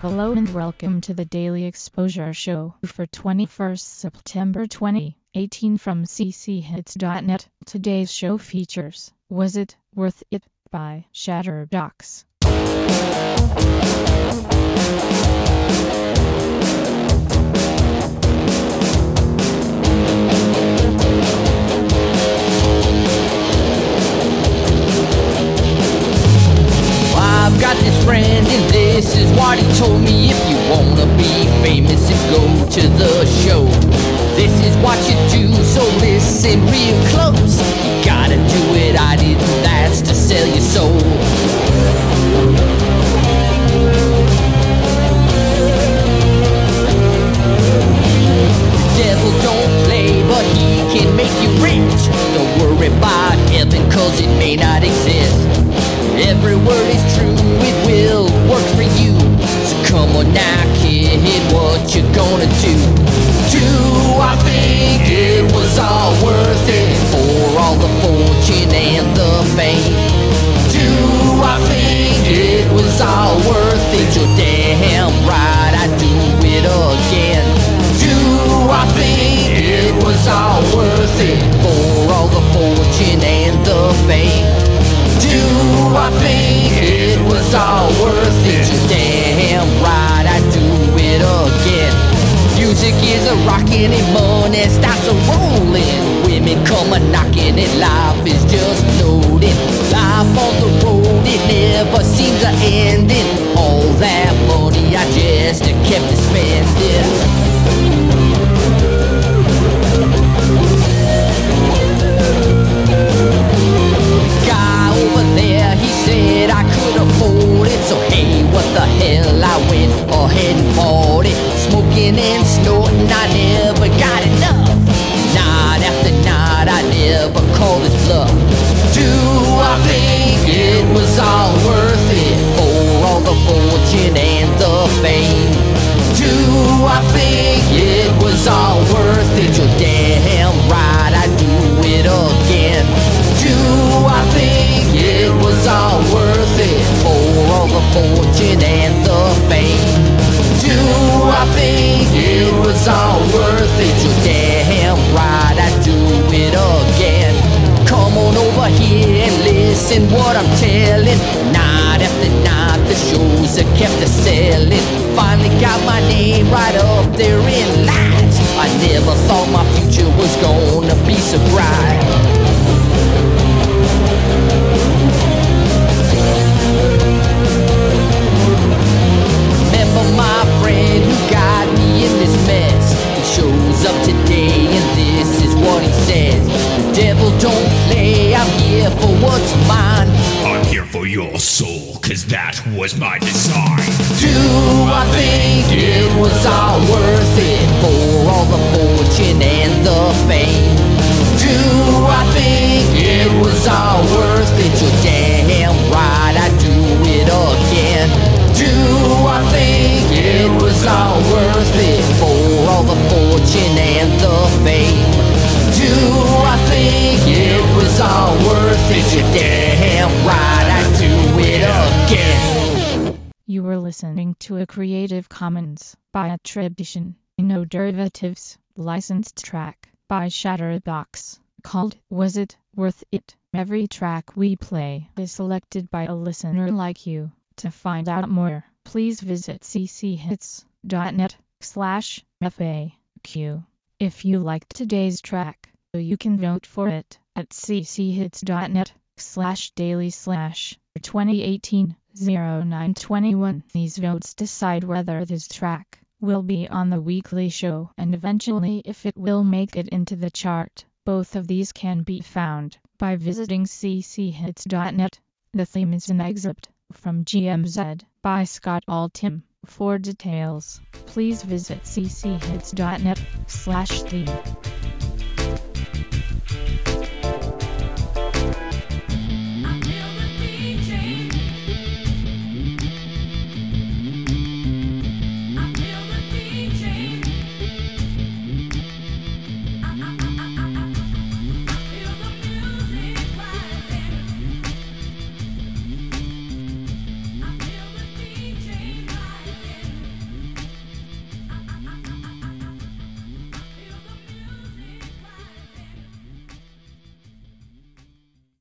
Hello and welcome to the Daily Exposure Show for 21st September 2018 from cchits.net. Today's show features Was It Worth It by Shatterbox. I've got this friend and this is what he told me. If you wanna be famous and go to the show, this is what you do, so listen real close. You gotta do it, I didn't ask to sell your soul. The devil don't play, but he can make you rich. Don't worry about heaven, cause it may not exist. Every word is true, it will work for you. So come on now, kid, what you gonna do? Do I think it was all worth it for all the fortune and the fame? Do I think it was all worth it? You're damn right, I'd do it again. Do I think it was all worth it for all the fortune and the fame? Do I think it was all worth it? You're damn right, I'd do it again. Music is a rockin' and money starts a rollin'. Women come a knockin' and life is just loading. Life on the road, it never seems a ending. All that money I just kept spending. Said I could afford it, so hey, what the hell, I went ahead and bought it. Smoking and snorting, I never got enough. Night after night, I never called his bluff. Do I think it was all worth it for all the fortune and the fame? Do I think it was all worth it? You're damn right, I'd do it again. Do I think it was all worth it for all the fortune and the fame? Do I think it was all worth it? You're damn right, I'd do it again. Come on over here and listen what I'm telling. Night after night the shows that kept us selling. Finally got my name right up there in lights. I never thought my future was gonna be so bright. My friend who got me in this mess, he shows up today and this is what he says. The devil don't play, I'm here for what's mine. I'm here for your soul, cause that was my design. Do I think it was all worth it for all the fortune and the fame? Do I think it was all worth it? You're damn right, I'd do it again. Do I think it was all worth it for all the fortune and the fame? Do I think it was all worth it? You're damn right, I'd do it again. You were listening to a Creative Commons by attribution, no derivatives, licensed track by Shatterbox called Was It Worth It? Every track we play is selected by a listener like you. To find out more, please visit cchits.net/FAQ. If you liked today's track, you can vote for it at cchits.net/daily/2018-0921. These votes decide whether this track will be on the weekly show and eventually if it will make it into the chart. Both of these can be found by visiting cchits.net. The theme is an excerpt from GMZ by Scott Altham. For details, please visit cchits.net/theme.